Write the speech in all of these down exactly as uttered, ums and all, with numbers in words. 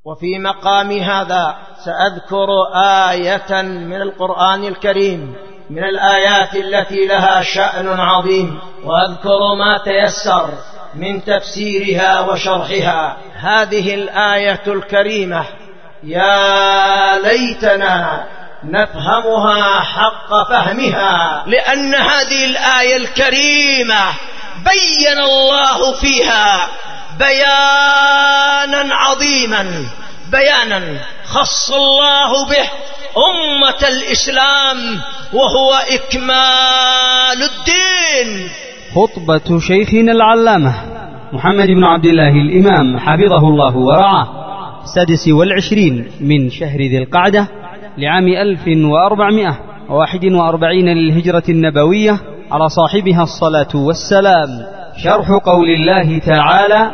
وفي مقام هذا سأذكر آية من القرآن الكريم من الآيات التي لها شأن عظيم، وأذكر ما تيسر من تفسيرها وشرحها. هذه الآية الكريمة يا ليتنا نفهمها حق فهمها، لأن هذه الآية الكريمة بين الله فيها بيانا عظيما، بيانا خص الله به أمة الإسلام وهو إكمال الدين. خطبة شيخنا العلامة محمد بن عبد الله الإمام حفظه الله ورعاه، السادس والعشرين من شهر ذي القعدة لعام ألف وأربعمائة وواحد وأربعين للهجرة النبوية، على صاحبها الصلاة والسلام. شرح قول الله تعالى: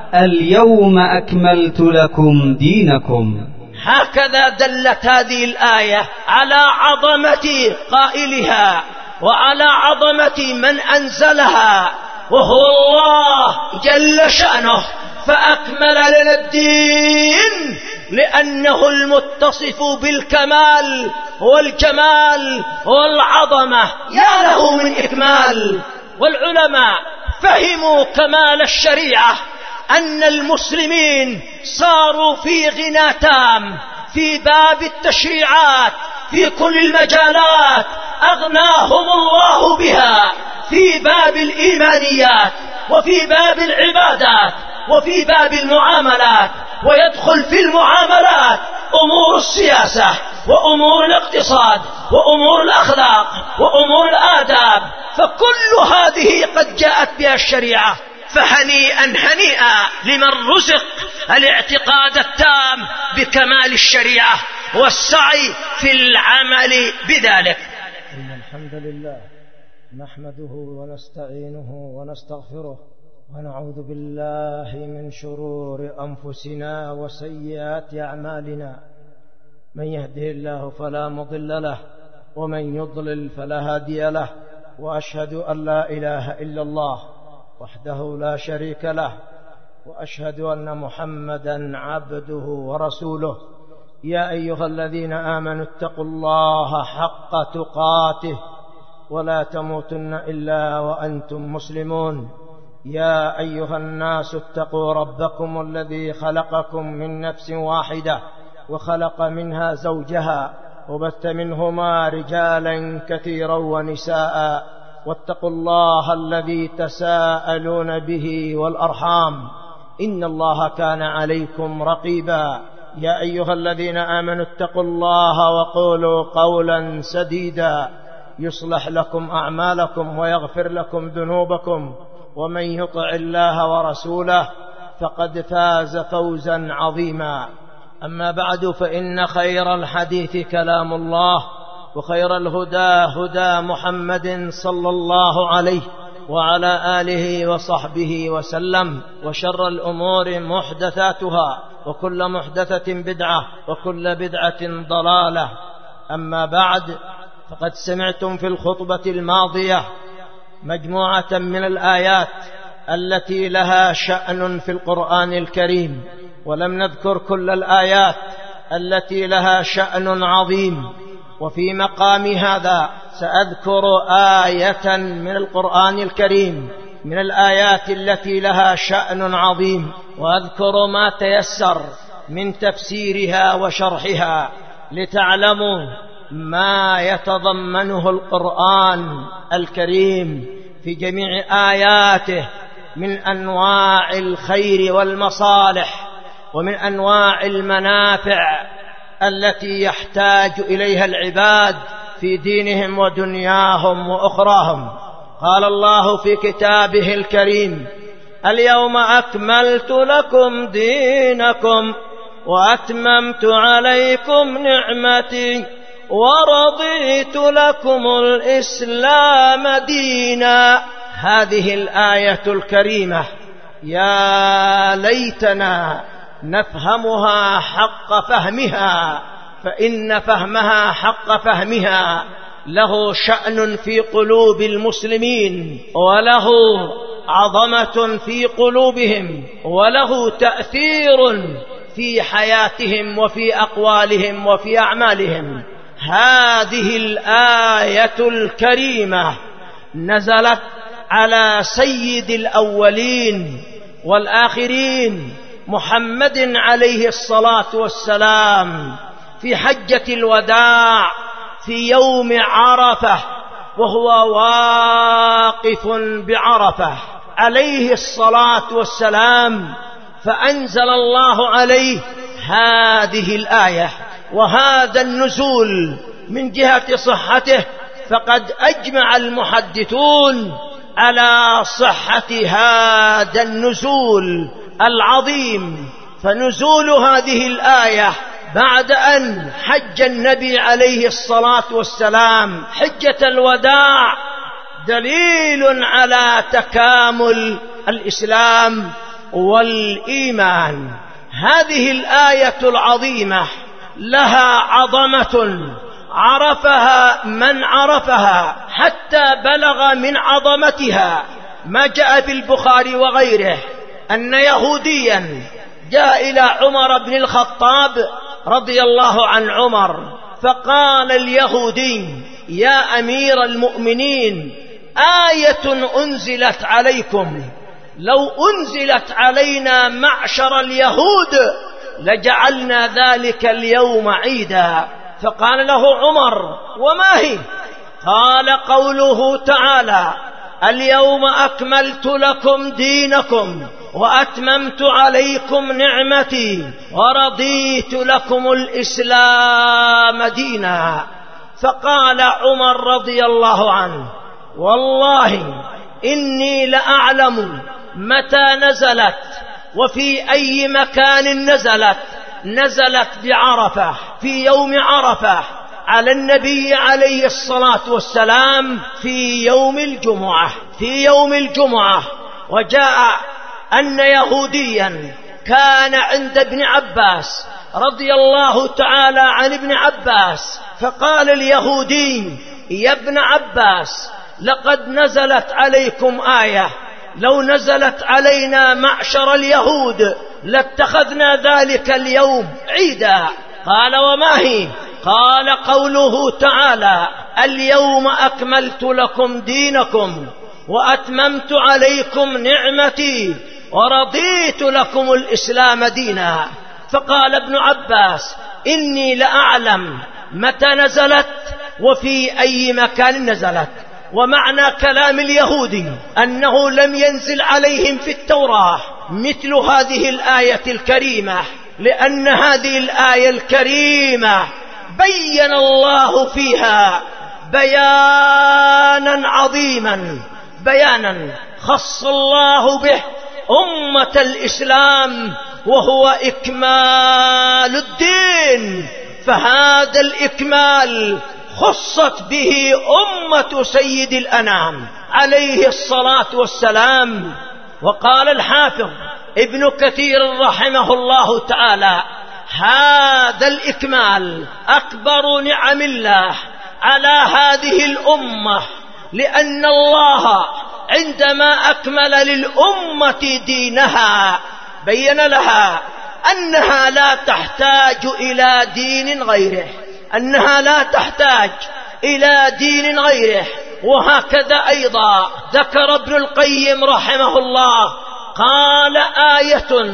اليوم أكملت لكم دينكم. هكذا دلت هذه الآية على عظمة قائلها وعلى عظمة من أنزلها، وهو الله جل شأنه، فأكمل لنا الدين لأنه المتصف بالكمال والجمال والعظمة، يا له من إكمال. والعلماء فهموا كمال الشريعة أن المسلمين صاروا في غنى تام في باب التشريعات، في كل المجالات أغناهم الله بها، في باب الإيمانيات وفي باب العبادات وفي باب المعاملات، ويدخل في المعاملات أمور السياسة وأمور الاقتصاد وأمور الأخلاق وأمور الآداب، فكل هذه قد جاءت بها الشريعة. فهنيئا هنيئا لمن رزق الاعتقاد التام بكمال الشريعة والسعي في العمل بذلك. إن الحمد لله نحمده ونستعينه ونستغفره ونعوذ بالله من شرور أنفسنا وسيئات أعمالنا، من يهده الله فلا مضل له ومن يضلل فلا هادي له، وأشهد أن لا إله إلا الله وحده لا شريك له، وأشهد أن محمدا عبده ورسوله. يا أيها الذين آمنوا اتقوا الله حق تقاته ولا تموتن إلا وأنتم مسلمون. يا أيها الناس اتقوا ربكم الذي خلقكم من نفس واحدة وخلق منها زوجها وبث منهما رجالا كثيرا ونساء، واتقوا الله الذي تساءلون به والأرحام، إن الله كان عليكم رقيبا. يا أيها الذين آمنوا اتقوا الله وقولوا قولا سديدا يصلح لكم أعمالكم ويغفر لكم ذنوبكم، ومن يطع الله ورسوله فقد فاز فوزا عظيما. أما بعد، فإن خير الحديث كلام الله، وخير الهدى هدى محمد صلى الله عليه وعلى آله وصحبه وسلم، وشر الأمور محدثاتها، وكل محدثة بدعة، وكل بدعة ضلالة. أما بعد، فقد سمعتم في الخطبة الماضية مجموعة من الآيات التي لها شأن في القرآن الكريم، ولم نذكر كل الآيات التي لها شأن عظيم. وفي مقام هذا سأذكر آية من القرآن الكريم من الآيات التي لها شأن عظيم، وأذكر ما تيسر من تفسيرها وشرحها، لتعلموا ما يتضمنه القرآن الكريم في جميع آياته من أنواع الخير والمصالح، ومن أنواع المنافع التي يحتاج إليها العباد في دينهم ودنياهم وأخراهم. قال الله في كتابه الكريم: اليوم أكملت لكم دينكم وأتممت عليكم نعمتي ورضيت لكم الإسلام دينا. هذه الآية الكريمة يا ليتنا نفهمها حق فهمها، فإن فهمها حق فهمها له شأن في قلوب المسلمين، وله عظمة في قلوبهم، وله تأثير في حياتهم وفي أقوالهم وفي أعمالهم. هذه الآية الكريمة نزلت على سيد الأولين والآخرين محمد عليه الصلاة والسلام في حجة الوداع في يوم عرفة، وهو واقف بعرفة عليه الصلاة والسلام، فأنزل الله عليه هذه الآية. وهذا النزول من جهة صحته فقد أجمع المحدثون على صحة هذا النزول العظيم. فنزول هذه الآية بعد أن حج النبي عليه الصلاة والسلام حجة الوداع دليل على تكامل الإسلام والإيمان. هذه الآية العظيمة لها عظمة عرفها من عرفها حتى بلغ من عظمتها ما جاء في البخاري وغيره أن يهوديا جاء إلى عمر بن الخطاب رضي الله عن عمر، فقال اليهودي: يا أمير المؤمنين، آية أنزلت عليكم لو أنزلت علينا معشر اليهود لجعلنا ذلك اليوم عيدا. فقال له عمر: وما هي؟ قال: قوله تعالى: اليوم أكملت لكم دينكم وأتممت عليكم نعمتي ورضيت لكم الإسلام دينا. فقال عمر رضي الله عنه: والله إني لأعلم متى نزلت وفي أي مكان نزلت. نزلت بعرفة في يوم عرفة على النبي عليه الصلاة والسلام في يوم الجمعة في يوم الجمعة وجاء أن يهوديا كان عند ابن عباس رضي الله تعالى عن ابن عباس، فقال اليهودي: يا ابن عباس، لقد نزلت عليكم آية لو نزلت علينا معشر اليهود لاتخذنا ذلك اليوم عيدا. قال: وما هي؟ قال: قوله تعالى: اليوم أكملت لكم دينكم وأتممت عليكم نعمتي ورضيت لكم الإسلام دينا. فقال ابن عباس: إني لأعلم متى نزلت وفي أي مكان نزلت. ومعنى كلام اليهودي أنه لم ينزل عليهم في التوراة مثل هذه الآية الكريمة، لأن هذه الآية الكريمة بين الله فيها بيانا عظيما، بيانا خص الله به أمة الإسلام، وهو إكمال الدين. فهذا الإكمال خصت به أمة سيد الأنام عليه الصلاة والسلام. وقال الحافظ ابن كثير رحمه الله تعالى: هذا الإكمال أكبر نعم الله على هذه الأمة، لأن الله عندما أكمل للأمة دينها بين لها أنها لا تحتاج إلى دين غيره أنها لا تحتاج إلى دين غيره. وهكذا أيضا ذكر ابن القيم رحمه الله، قال: آية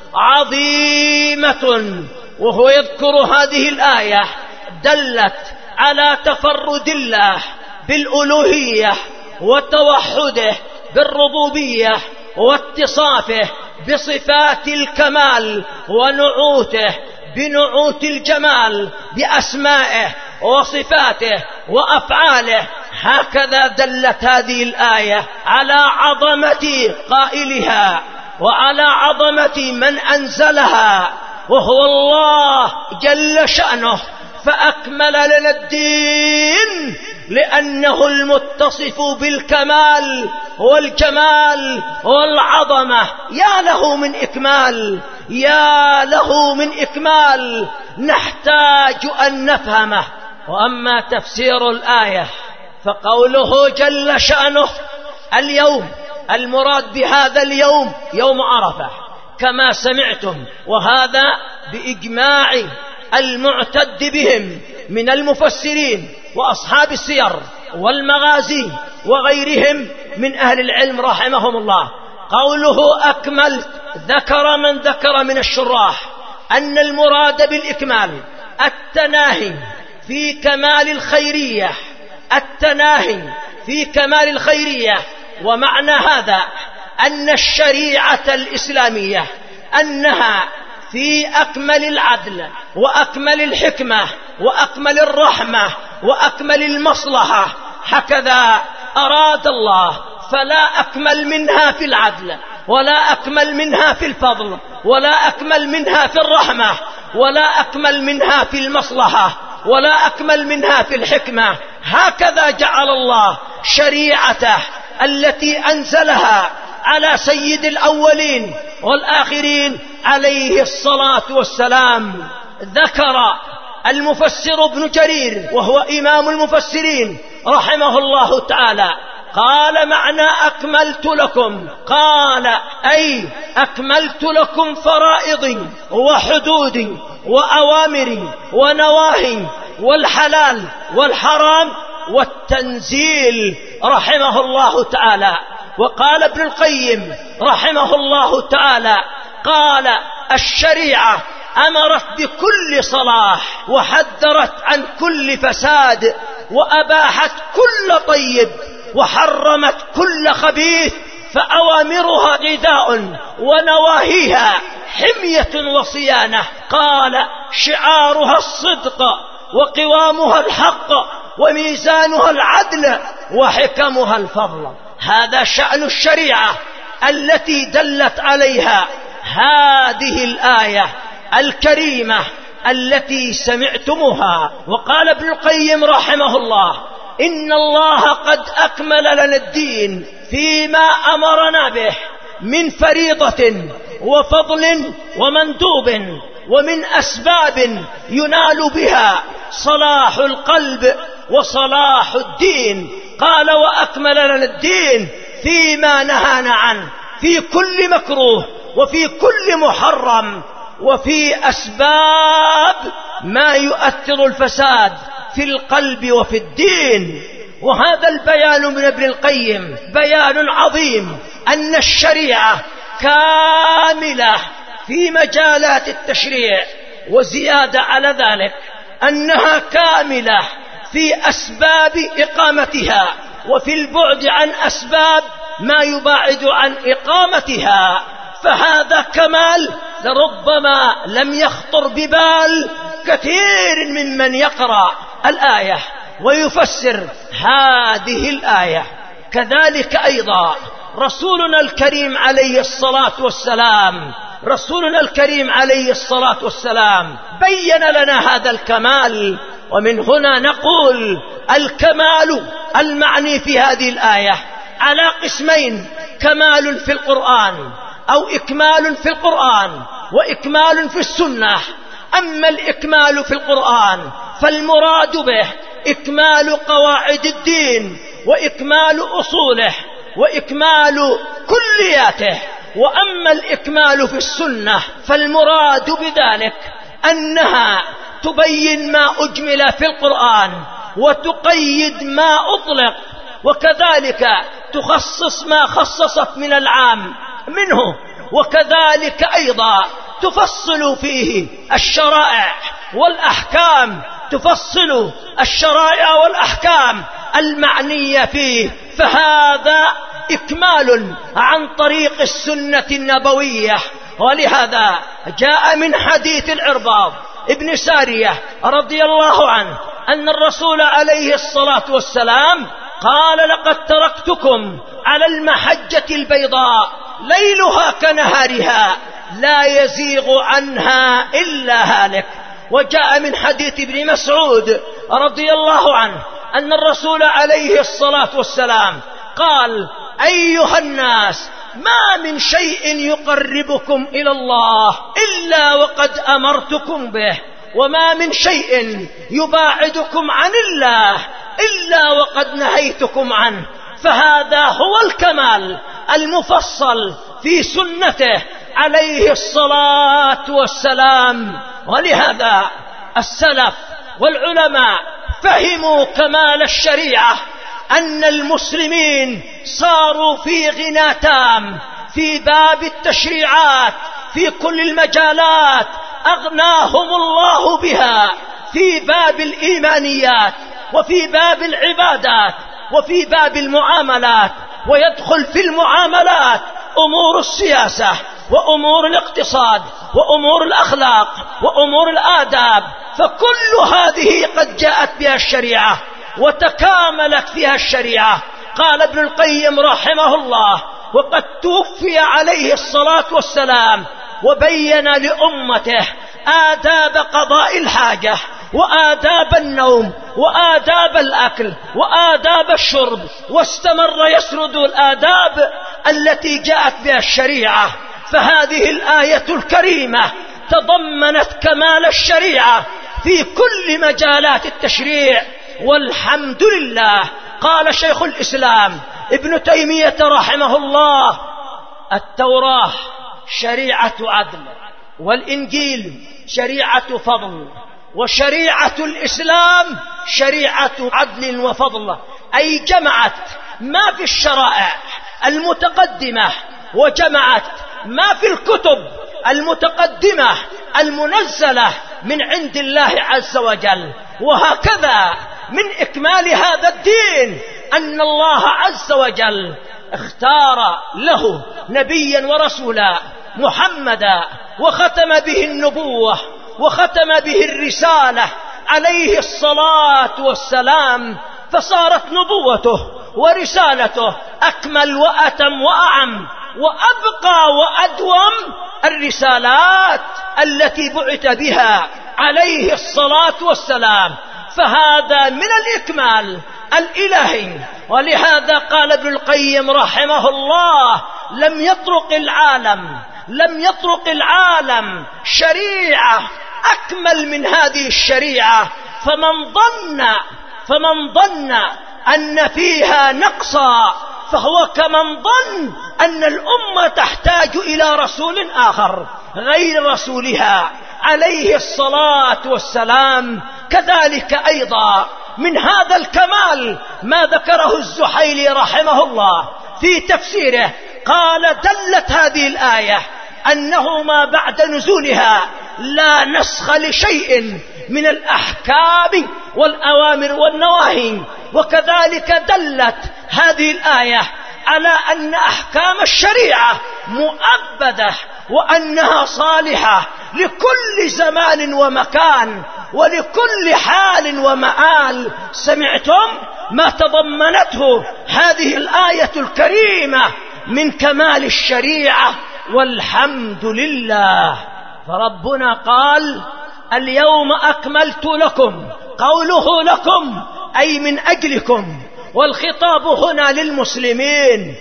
عظيمة، وهو يذكر هذه الآية دلت على تفرد الله بالألوهية وتوحده بالربوبية واتصافه بصفات الكمال ونعوته بنعوت الجمال بأسمائه وصفاته وأفعاله. هكذا دلت هذه الآية على عظمة قائلها وعلى عظمة من أنزلها، وهو الله جل شأنه، فأكمل لنا الدين لأنه المتصف بالكمال والجمال والعظمة. يا له من إكمال، يا له من إكمال نحتاج أن نفهمه. وأما تفسير الآية فقوله جل شأنه اليوم، المراد بهذا اليوم يوم عرفة كما سمعتم، وهذا بإجماع المعتد بهم من المفسرين وأصحاب السير والمغازي وغيرهم من أهل العلم رحمهم الله. قوله أكمل ذكر من ذكر من الشراح أن المراد بالإكمال التناهي في كمال الخيرية، التناهي في كمال الخيرية. ومعنى هذا أن الشريعة الإسلامية أنها في أكمل العدل وأكمل الحكمة وأكمل الرحمة وأكمل المصلحة، هكذا أراد الله، فلا أكمل منها في العدل ولا أكمل منها في الفضل ولا أكمل منها في الرحمة ولا أكمل منها في المصلحة ولا أكمل منها في الحكمة. هكذا جعل الله شريعته التي أنزلها على سيد الأولين والآخرين عليه الصلاة والسلام. ذكر المفسر ابن جرير وهو إمام المفسرين رحمه الله تعالى، قال معنى أكملت لكم، قال أي أكملت لكم فرائضي وحدودي وأوامري ونواهي والحلال والحرام والتنزيل رحمه الله تعالى. وقال ابن القيم رحمه الله تعالى قال الشريعة أمرت بكل صلاح وحذرت عن كل فساد وأباحت كل طيب وحرمت كل خبيث، فأوامرها غذاء ونواهيها حمية وصيانة. قال شعارها الصدق وقوامها الحق وميزانها العدل وحكمها الفضل. هذا شأن الشريعة التي دلت عليها هذه الآية الكريمة التي سمعتموها. وقال ابن القيم رحمه الله إن الله قد أكمل لنا الدين فيما أمرنا به من فريضة وفضل ومندوب ومن أسباب ينال بها صلاح القلب وصلاح الدين. قال وأكمل لنا الدين فيما نهانا عنه في كل مكروه وفي كل محرم وفي أسباب ما يؤثر الفساد في القلب وفي الدين. وهذا البيان من ابن القيم بيان عظيم أن الشريعة كاملة في مجالات التشريع، وزيادة على ذلك أنها كاملة في أسباب إقامتها وفي البعد عن أسباب ما يباعد عن إقامتها. فهذا كمال لربما لم يخطر ببال كثير ممن يقرأ الآية ويفسر هذه الآية. كذلك أيضا رسولنا الكريم عليه الصلاة والسلام رسولنا الكريم عليه الصلاة والسلام بين لنا هذا الكمال. ومن هنا نقول الكمال المعني في هذه الآية على قسمين: كمال في القرآن أو إكمال في القرآن وإكمال في السنة. أما الإكمال في القرآن فالمراد به إكمال قواعد الدين وإكمال أصوله وإكمال كلياته. وأما الإكمال في السنة فالمراد بذلك أنها تبين ما أجمل في القرآن وتقيد ما أطلق، وكذلك تخصص ما خصصت من العام منه، وكذلك أيضا تفصل فيه الشرائع والأحكام تفصل الشرائع والأحكام المعنية فيه. فهذا إكمال عن طريق السنة النبوية. ولهذا جاء من حديث العرباض ابن سارية رضي الله عنه أن الرسول عليه الصلاة والسلام قال لقد تركتكم على المحجة البيضاء ليلها كنهارها لا يزيغ عنها إلا هالك. وجاء من حديث ابن مسعود رضي الله عنه أن الرسول عليه الصلاة والسلام قال أيها الناس ما من شيء يقربكم إلى الله إلا وقد أمرتكم به، وما من شيء يباعدكم عن الله إلا وقد نهيتكم عنه. فهذا هو الكمال المفصل في سنته عليه الصلاة والسلام. ولهذا السلف والعلماء فهموا كمال الشريعة، أن المسلمين صاروا في غنى تام في باب التشريعات في كل المجالات، أغناهم الله بها في باب الإيمانيات وفي باب العبادات وفي باب المعاملات، ويدخل في المعاملات أمور السياسة وأمور الاقتصاد وأمور الأخلاق وأمور الآداب، فكل هذه قد جاءت بها الشريعة وتكاملت فيها الشريعة. قال ابن القيم رحمه الله: وقد توفي عليه الصلاة والسلام وبين لأمته آداب قضاء الحاجة وآداب النوم وآداب الأكل وآداب الشرب، واستمر يسرد الآداب التي جاءت بها الشريعة. فهذه الآية الكريمة تضمنت كمال الشريعة في كل مجالات التشريع، والحمد لله. قال شيخ الإسلام ابن تيمية رحمه الله: التوراة شريعة عدل، والإنجيل شريعة فضل، وشريعة الإسلام شريعة عدل وفضل، أي جمعت ما في الشرائع المتقدمة وجمعت ما في الكتب المتقدمة المنزلة من عند الله عز وجل. وهكذا من إكمال هذا الدين أن الله عز وجل اختار له نبيا ورسولا محمدا، وختم به النبوة وختم به الرسالة عليه الصلاة والسلام، فصارت نبوته ورسالته أكمل وأتم وأعم وأبقى وأدوم الرسالات التي بعث بها عليه الصلاة والسلام. فهذا من الإكمال الإلهي. ولهذا قال ابن القيم رحمه الله: لم يطرق العالم لم يطرق العالم شريعة أكمل من هذه الشريعة، فمن ظن فمن ظن أن فيها نقصا فهو كمن ظن أن الأمة تحتاج إلى رسول آخر غير رسولها عليه الصلاة والسلام. كذلك أيضا من هذا الكمال ما ذكره الزحيلي رحمه الله في تفسيره، قال: دلت هذه الآية أنه ما بعد نزولها لا نسخ لشيء من الأحكام والأوامر والنواهي. وكذلك دلت هذه الآية على أن أحكام الشريعة مؤبدة وأنها صالحة لكل زمان ومكان ولكل حال ومآل. سمعتم ما تضمنته هذه الآية الكريمة من كمال الشريعة، والحمد لله. فربنا قال: اليوم أكملت لكم، قوله لكم أي من أجلكم، والخطاب هنا للمسلمين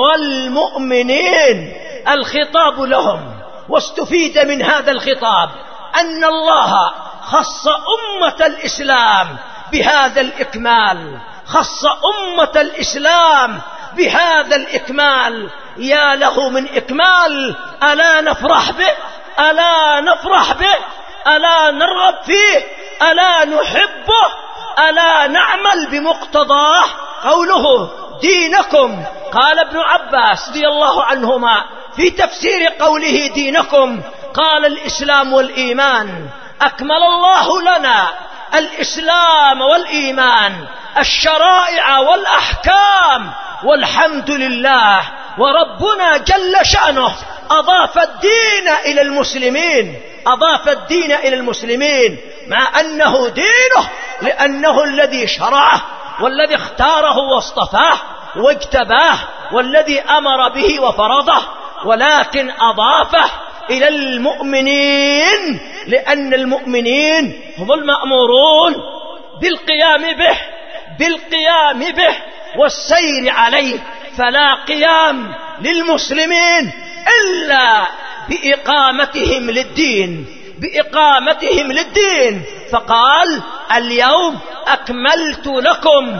والمؤمنين، الخطاب لهم. واستفيد من هذا الخطاب أن الله خص أمة الإسلام بهذا الإكمال، خص أمة الإسلام بهذا الإكمال. يا له من إكمال! ألا نفرح به؟ ألا نفرح به؟ ألا نرغب فيه؟ ألا نحبه؟ ألا نعمل بمقتضاه؟ قوله دينكم، قال ابن عباس رضي الله عنهما في تفسير قوله دينكم، قال: الإسلام والإيمان. أكمل الله لنا الإسلام والإيمان، الشرائع والأحكام، والحمد لله. وربنا جل شأنه أضاف الدين إلى المسلمين، أضاف الدين إلى المسلمين مع أنه دينه، لأنه الذي شرعه والذي اختاره واصطفاه واجتباه والذي أمر به وفرضه، ولكن أضافه إلى المؤمنين، لأن المؤمنين هم المأمورون بالقيام به بالقيام به والسير عليه. فلا قيام للمسلمين إلا بإقامتهم للدين بإقامتهم للدين فقال: اليوم أكملت لكم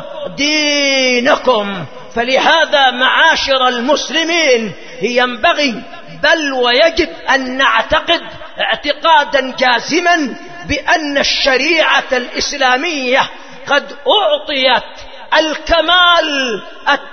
دينكم. فلهذا معاشر المسلمين ينبغي بل ويجب أن نعتقد اعتقادا جازما بأن الشريعة الإسلامية قد أعطيت الكمال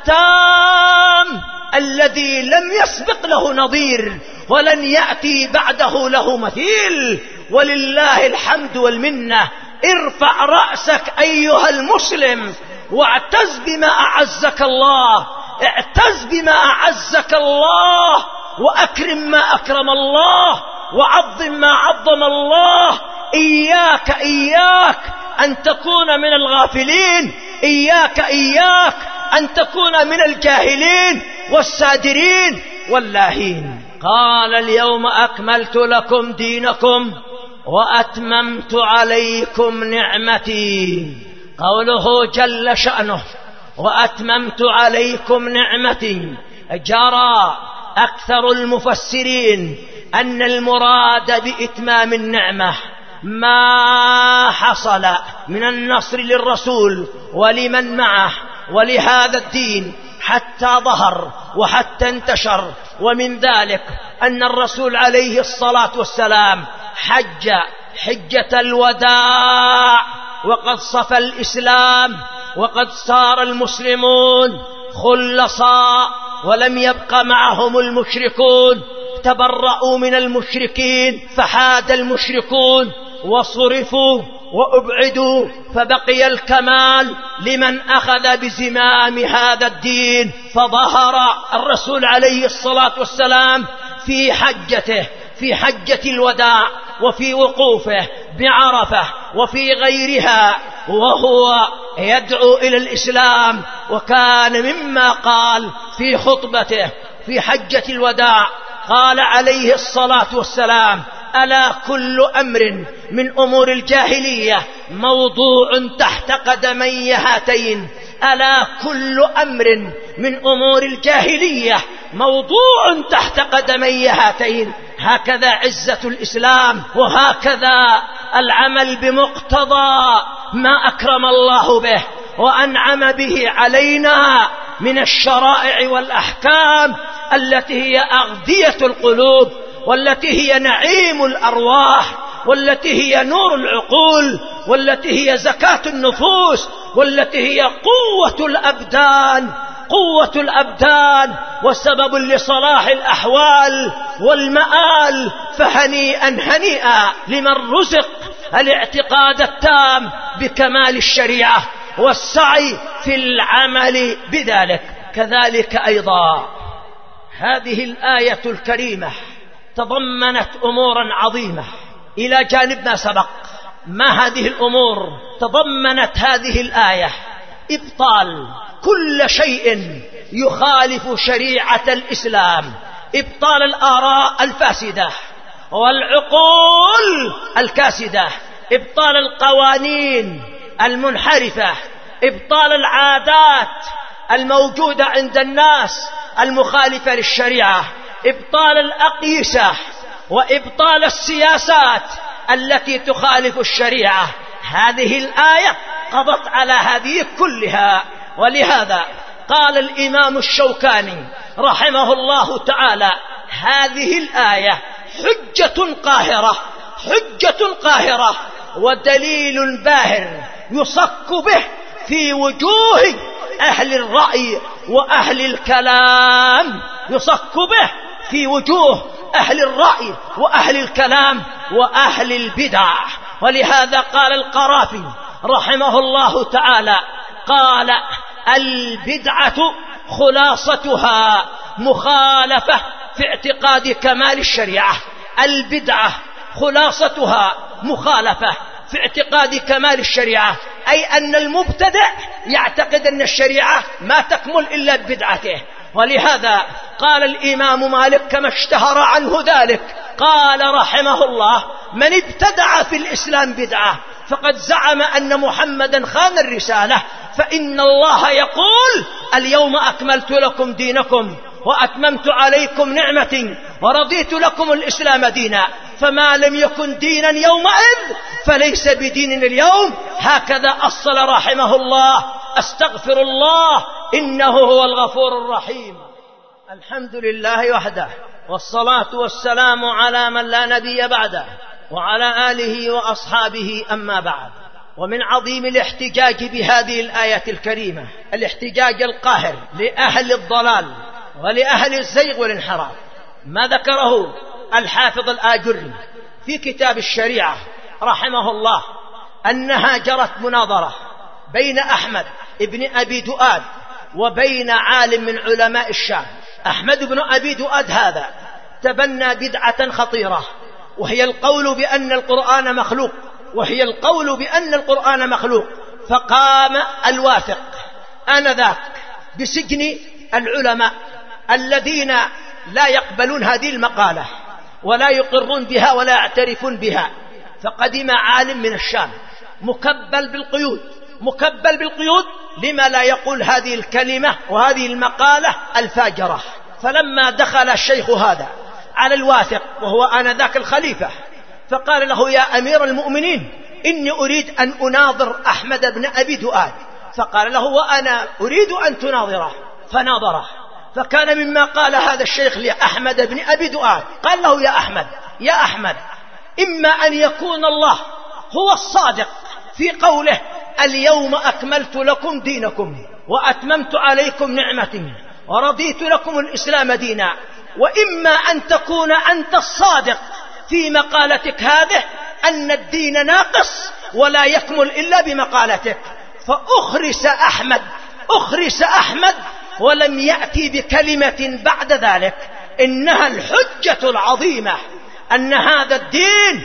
التام الذي لم يسبق له نظير ولن يأتي بعده له مثيل، ولله الحمد والمنة. ارفع رأسك أيها المسلم واعتز بما أعزك الله، اعتز بما أعزك الله، وأكرم ما أكرم الله، وعظم ما عظم الله. إياك إياك أن تكون من الغافلين، إياك إياك أن تكون من الجاهلين والسادرين واللاهين. قال اليوم أكملت لكم دينكم وأتممت عليكم نعمتي. قوله جل شأنه وأتممت عليكم نعمتي، جرى أكثر المفسرين أن المراد بإتمام النعمة ما حصل من النصر للرسول ولمن معه ولهذا الدين حتى ظهر وحتى انتشر. ومن ذلك أن الرسول عليه الصلاة والسلام حج حجة الوداع وقد صفى الإسلام وقد صار المسلمون خلصا ولم يبق معهم المشركون، تبرؤوا من المشركين فحاد المشركون وصرفوا وأبعدوا، فبقي الكمال لمن أخذ بزمام هذا الدين. فظهر الرسول عليه الصلاة والسلام في حجته، في حجة الوداع وفي وقوفه بعرفة وفي غيرها وهو يدعو إلى الإسلام. وكان مما قال في خطبته في حجة الوداع، قال عليه الصلاة والسلام: ألا كل أمر من أمور الجاهلية موضوع تحت قدمي هاتين. ألا كل أمر من أمور الجاهلية موضوع تحت قدمي هاتين. هكذا عزة الإسلام، وهكذا العمل بمقتضى ما أكرم الله به وأنعم به علينا من الشرائع والأحكام التي هي أغذية القلوب، والتي هي نعيم الأرواح، والتي هي نور العقول، والتي هي زكاة النفوس، والتي هي قوة الأبدان قوة الأبدان وسبب لصلاح الأحوال والمآل. فهنيئا هنيئا لمن رزق الاعتقاد التام بكمال الشريعة والسعي في العمل بذلك. كذلك أيضا هذه الآية الكريمة تضمنت أمورا عظيمة إلى جانب ما سبق. ما هذه الأمور؟ تضمنت هذه الآية إبطال كل شيء يخالف شريعة الإسلام، إبطال الآراء الفاسدة والعقول الكاسدة، إبطال القوانين المنحرفة، إبطال العادات الموجودة عند الناس المخالفة للشريعة، إبطال الأقيسة وإبطال السياسات التي تخالف الشريعة. هذه الآية قضت على هذه كلها. ولهذا قال الإمام الشوكاني رحمه الله تعالى: هذه الآية حجة قاهرة، حجة قاهرة ودليل باهر يصك به في وجوه أهل الرأي وأهل الكلام، يصك به في وجوه أهل الرأي وأهل الكلام وأهل البدع. ولهذا قال القرافي رحمه الله تعالى، قال: البدعة خلاصتها مخالفة في اعتقاد كمال الشريعة. البدعة خلاصتها مخالفة في اعتقاد كمال الشريعة، أي أن المبتدع يعتقد أن الشريعة ما تكمل إلا ببدعته. ولهذا قال الإمام مالك كما اشتهر عنه ذلك، قال رحمه الله: من ابتدع في الإسلام بدعة فقد زعم أن محمدا خان الرسالة، فإن الله يقول: اليوم أكملت لكم دينكم وأتممت عليكم نعمتي ورضيت لكم الإسلام دينا. فما لم يكن دينا يومئذ فليس بدين اليوم. هكذا أصل رحمه الله. أستغفر الله إنه هو الغفور الرحيم. الحمد لله وحده والصلاة والسلام على من لا نبي بعده وعلى آله وأصحابه، أما بعد. ومن عظيم الاحتجاج بهذه الآية الكريمة الاحتجاج القاهر لأهل الضلال ولأهل الزيغ والانحراف ما ذكره الحافظ الآجري في كتاب الشريعة رحمه الله، أنها جرت مناظرة بين أحمد ابن أبي دؤاد وبين عالم من علماء الشام. أحمد بن أبي دؤاد هذا تبنى بدعة خطيرة، وهي القول بأن القرآن مخلوق وهي القول بأن القرآن مخلوق فقام الواثق آنذاك بسجن العلماء الذين لا يقبلون هذه المقالة ولا يقرون بها ولا يعترفون بها. فقدم عالم من الشام مكبل بالقيود مكبل بالقيود لما لا يقول هذه الكلمة وهذه المقالة الفاجرة. فلما دخل الشيخ هذا على الواثق وهو آنذاك الخليفة فقال له: يا أمير المؤمنين، إني أريد أن أناظر أحمد بن أبي دؤاد. فقال له: وأنا أريد أن تناظره. فناظره، فكان مما قال هذا الشيخ لأحمد بن أبي دؤاد، قال له: يا أحمد يا أحمد إما أن يكون الله هو الصادق في قوله: اليوم أكملت لكم دينكم وأتممت عليكم نعمتي ورضيت لكم الإسلام دينا، وإما أن تكون أنت الصادق في مقالتك هذه أن الدين ناقص ولا يكمل إلا بمقالتك. فأخرس أحمد أخرس أحمد ولم يأتي بكلمة بعد ذلك إنها الحجة العظيمة أن هذا الدين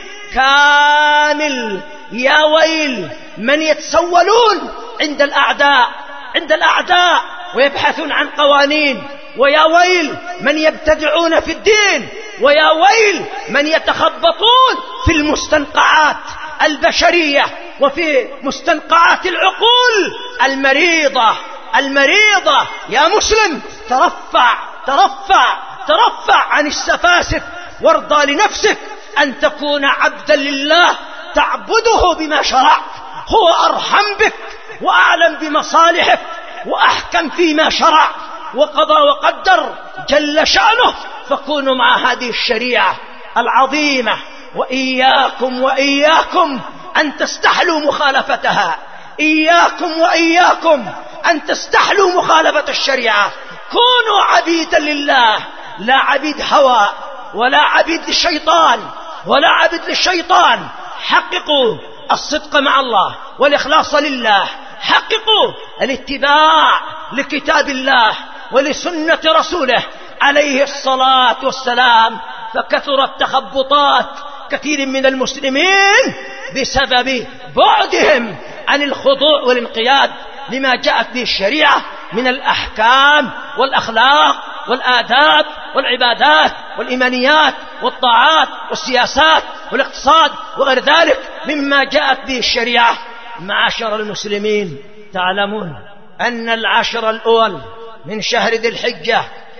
كامل. يا ويل من يتسولون عند الأعداء عند الأعداء ويبحثون عن قوانين، ويا ويل من يبتدعون في الدين، ويا ويل من يتخبطون في المستنقعات البشرية وفي مستنقعات العقول المريضة المريضة. يا مسلم، ترفع ترفع ترفع عن السفاسف وارضى لنفسك أن تكون عبدا لله تعبده بما شرع. هو أرحم بك وأعلم بمصالحك وأحكم فيما شرع وقضى وقدر جل شأنه. فكونوا مع هذه الشريعة العظيمة، وإياكم وإياكم أن تستحلوا مخالفتها. إياكم وإياكم أن تستحلوا مخالفة الشريعة. كونوا عبيدا لله، لا عبيد هوى ولا عبيد للشيطان ولا عبيد للشيطان. حققوا الصدق مع الله والإخلاص لله، حققوا الاتباع لكتاب الله ولسنة رسوله عليه الصلاة والسلام. فكثرت تخبطات كثير من المسلمين بسبب بعدهم عن الخضوع والانقياد لما جاءت به الشريعة من الأحكام والأخلاق والآداب والعبادات والإيمانيات والطاعات والسياسات والاقتصاد وغير ذلك مما جاءت به الشريعة. معاشر المسلمين، تعلمون أن العشر الأول من شهر ذي الحجة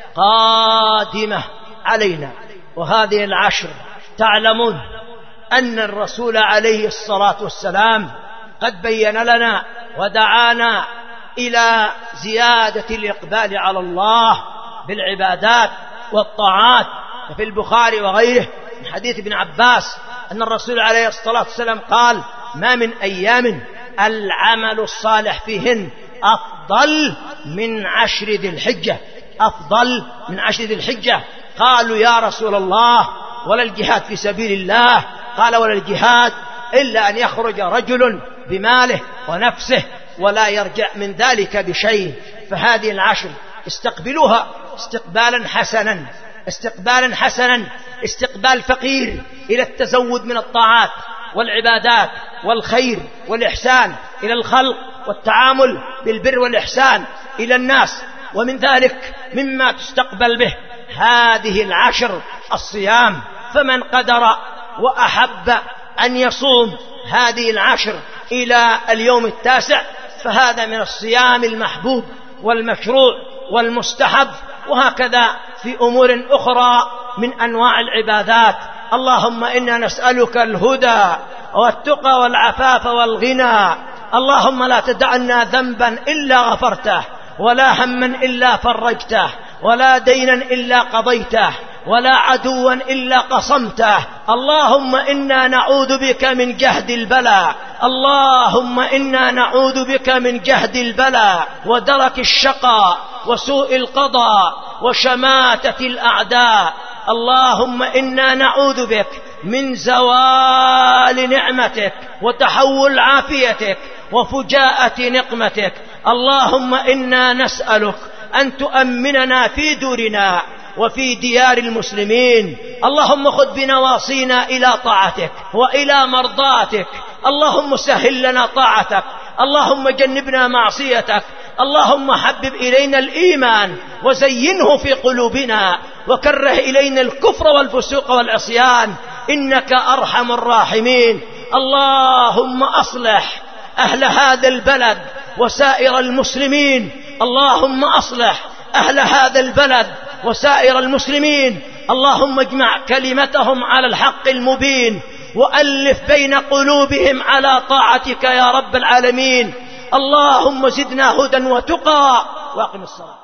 قادمة علينا، وهذه العشر تعلمون أن الرسول عليه الصلاة والسلام قد بين لنا ودعانا إلى زيادة الإقبال على الله بالعبادات والطاعات. وفي البخاري وغيره من حديث ابن عباس أن الرسول عليه الصلاة والسلام قال: ما من أيام العمل الصالح فيهن أفضل من عشر ذي الحجة أفضل من عشر ذي الحجة. قالوا: يا رسول الله، ولا الجهاد في سبيل الله؟ قال: ولا الجهاد إلا أن يخرج رجل بماله ونفسه ولا يرجع من ذلك بشيء. فهذه العشر استقبلوها استقبالا حسنا استقبالا حسنا استقبال فقير إلى التزود من الطاعات والعبادات والخير والإحسان إلى الخلق والتعامل بالبر والإحسان إلى الناس. ومن ذلك مما تستقبل به هذه العشر الصيام. فمن قدر وأحب أن يصوم هذه العشر إلى اليوم التاسع فهذا من الصيام المحبوب والمشروع والمستحب. وهكذا في أمور أخرى من أنواع العبادات. اللهم إنا نسألك الهدى والتقى والعفاف والغنى. اللهم لا تدعنا ذنبا إلا غفرته، ولا هما إلا فرجته، ولا دينا إلا قضيته، ولا عدوا إلا قصمته. اللهم إنا نعوذ بك من جهد البلاء، اللهم إنا نعوذ بك من جهد البلاء ودرك الشقاء وسوء القضاء وشماتة الأعداء. اللهم إنا نعوذ بك من زوال نعمتك وتحول عافيتك وفجاءة نقمتك. اللهم إنا نسألك أن تؤمننا في دورنا وفي ديار المسلمين. اللهم خذ بنواصينا إلى طاعتك وإلى مرضاتك. اللهم سهل لنا طاعتك، اللهم جنبنا معصيتك. اللهم حبب إلينا الإيمان وزينه في قلوبنا، وكره إلينا الكفر والفسوق والعصيان، إنك أرحم الراحمين. اللهم أصلح أهل هذا البلد وسائر المسلمين، اللهم أصلح أهل هذا البلد وسائر المسلمين. اللهم اجمع كلمتهم على الحق المبين، وألف بين قلوبهم على طاعتك يا رب العالمين. اللهم زدنا هدى وتقى، واقم الصلاة.